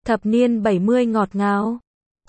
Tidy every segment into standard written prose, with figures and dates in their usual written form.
Thập niên 70 ngọt ngào.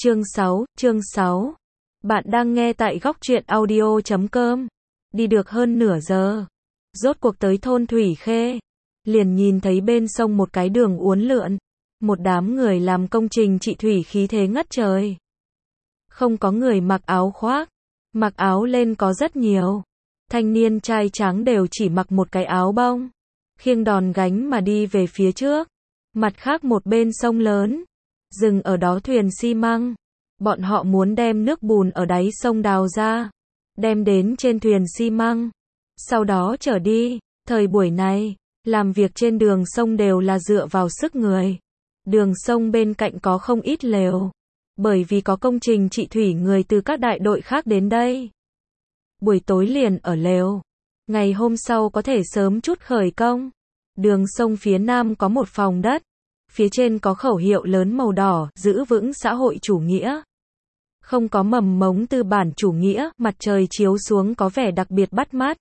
Chương 6. Bạn đang nghe tại góc truyện audio.com. Đi được hơn nửa giờ, rốt cuộc tới thôn Thủy Khê. Liền nhìn thấy bên sông một cái đường uốn lượn, một đám người làm công trình trị thủy khí thế ngất trời. Không có người mặc áo khoác, mặc áo lên có rất nhiều. Thanh niên trai trắng đều chỉ mặc một cái áo bông, khiêng đòn gánh mà đi về phía trước. Mặt khác một bên sông lớn, dừng ở đó thuyền xi măng. Bọn họ muốn đem nước bùn ở đáy sông đào ra, đem đến trên thuyền xi măng, sau đó chở đi. Thời buổi này, làm việc trên đường sông đều là dựa vào sức người. Đường sông bên cạnh có không ít lều, bởi vì có công trình trị thủy người từ các đại đội khác đến đây. Buổi tối liền ở lều, ngày hôm sau có thể sớm chút khởi công. Đường sông phía nam có một phòng đất, phía trên có khẩu hiệu lớn màu đỏ, giữ vững xã hội chủ nghĩa. Không có mầm mống tư bản chủ nghĩa, mặt trời chiếu xuống có vẻ đặc biệt bắt mắt.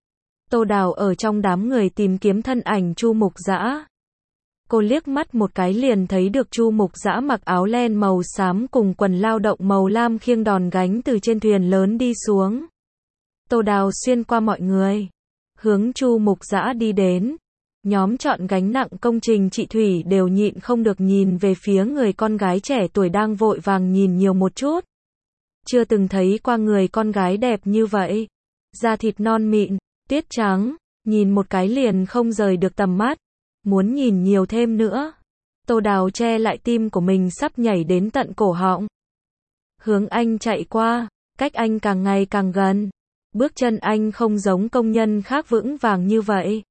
Tô Đào ở trong đám người tìm kiếm thân ảnh Chu Mục Dã. Cô liếc mắt một cái liền thấy được Chu Mục Dã mặc áo len màu xám cùng quần lao động màu lam khiêng đòn gánh từ trên thuyền lớn đi xuống. Tô Đào xuyên qua mọi người, hướng Chu Mục Dã đi đến. Nhóm chọn gánh nặng công trình trị thủy đều nhịn không được nhìn về phía người con gái trẻ tuổi đang vội vàng nhìn nhiều một chút. Chưa từng thấy qua người con gái đẹp như vậy. Da thịt non mịn, tiết trắng, nhìn một cái liền không rời được tầm mắt. Muốn nhìn nhiều thêm nữa. Tô Đào che lại tim của mình sắp nhảy đến tận cổ họng. Hướng anh chạy qua, cách anh càng ngày càng gần. Bước chân anh không giống công nhân khác vững vàng như vậy.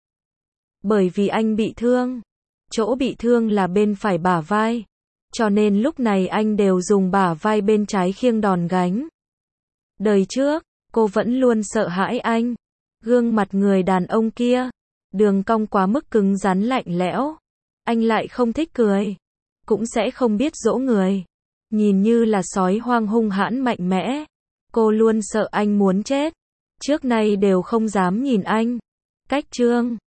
Bởi vì anh bị thương. Chỗ bị thương là bên phải bả vai. Cho nên lúc này anh đều dùng bả vai bên trái khiêng đòn gánh. Đời trước, cô vẫn luôn sợ hãi anh. Gương mặt người đàn ông kia, đường cong quá mức cứng rắn lạnh lẽo. Anh lại không thích cười, cũng sẽ không biết dỗ người. Nhìn như là sói hoang hung hãn mạnh mẽ. Cô luôn sợ anh muốn chết. Trước nay đều không dám nhìn anh. Cách chương